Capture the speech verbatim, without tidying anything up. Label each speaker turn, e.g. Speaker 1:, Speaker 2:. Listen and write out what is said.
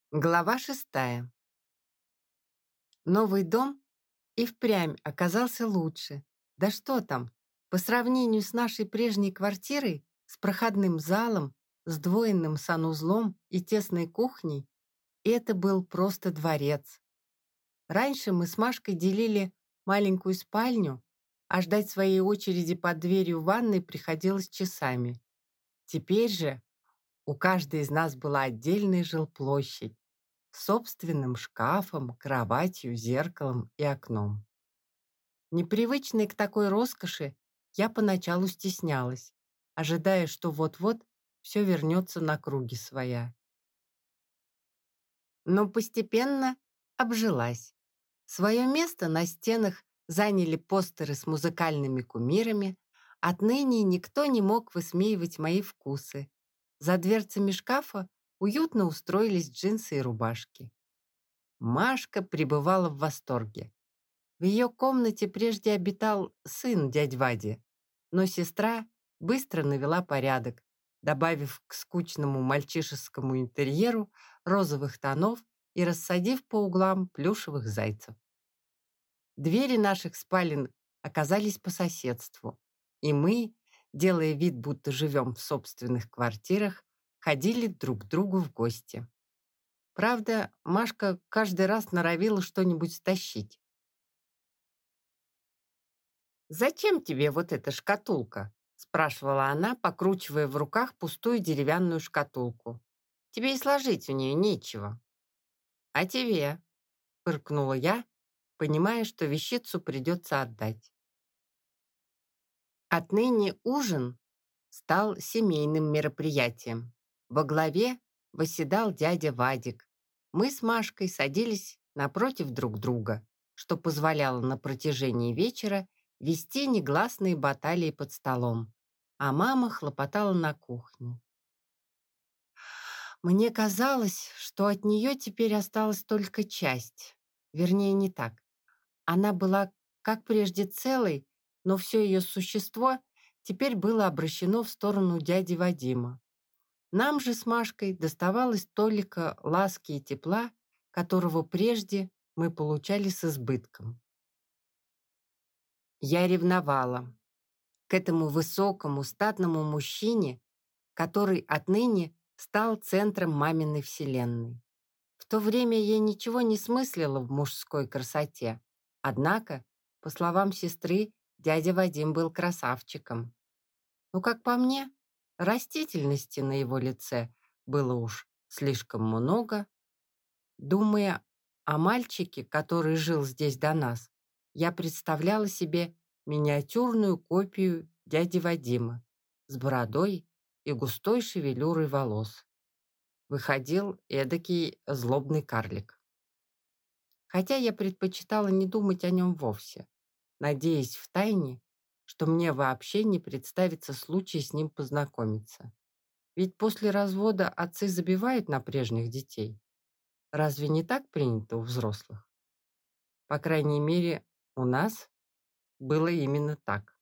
Speaker 1: Глава шестая. Новый дом и впрямь оказался лучше. Да что там, по сравнению с нашей прежней квартирой, с проходным залом, сдвоенным санузлом и тесной кухней, это был просто дворец. Раньше мы с Машкой делили маленькую спальню, а ждать своей очереди под дверью ванной приходилось часами. Теперь же у каждой из нас была отдельная жилплощадь, с собственным шкафом, кроватью, зеркалом и окном. Непривычной к такой роскоши, я поначалу стеснялась, ожидая, что вот-вот все вернется на круги своя. Но постепенно обжилась. Свое место на стенах заняли постеры с музыкальными кумирами. Отныне никто не мог высмеивать мои вкусы. За дверцами шкафа уютно устроились джинсы и рубашки. Машка пребывала в восторге. В ее комнате прежде обитал сын дядь Вади, но сестра быстро навела порядок, добавив к скучному мальчишескому интерьеру розовых тонов и рассадив по углам плюшевых зайцев. Двери наших спален оказались по соседству, и мы, делая вид, будто живем в собственных квартирах, ходили друг к другу в гости. Правда, Машка каждый раз норовила что-нибудь стащить. «Зачем тебе вот эта шкатулка?» — спрашивала она, покручивая в руках пустую деревянную шкатулку. «Тебе и сложить в нее нечего». «А тебе?» — фыркнула я, понимая, что вещицу придется отдать. Отныне ужин стал семейным мероприятием. Во главе восседал дядя Вадик. Мы с Машкой садились напротив друг друга, что позволяло на протяжении вечера вести негласные баталии под столом, а мама хлопотала на кухне. Мне казалось, что от нее теперь осталась только часть. Вернее, не так. Она была, как прежде, целой, но все ее существо теперь было обращено в сторону дяди Вадима. Нам же с Машкой доставалось толика ласки и тепла, которого прежде мы получали с избытком. Я ревновала к этому высокому, статному мужчине, который отныне стал центром маминой вселенной. В то время я ничего не смыслила в мужской красоте. Однако, по словам сестры, дядя Вадим был красавчиком. Но, как по мне, растительности на его лице было уж слишком много. Думая о мальчике, который жил здесь до нас, я представляла себе миниатюрную копию дяди Вадима с бородой и густой шевелюрой волос. Выходил эдакий злобный карлик. Хотя я предпочитала не думать о нем вовсе, надеясь втайне, что мне вообще не представится случай с ним познакомиться. Ведь после развода отцы забивают на прежних детей. Разве не так принято у взрослых? По крайней мере, у нас было именно так.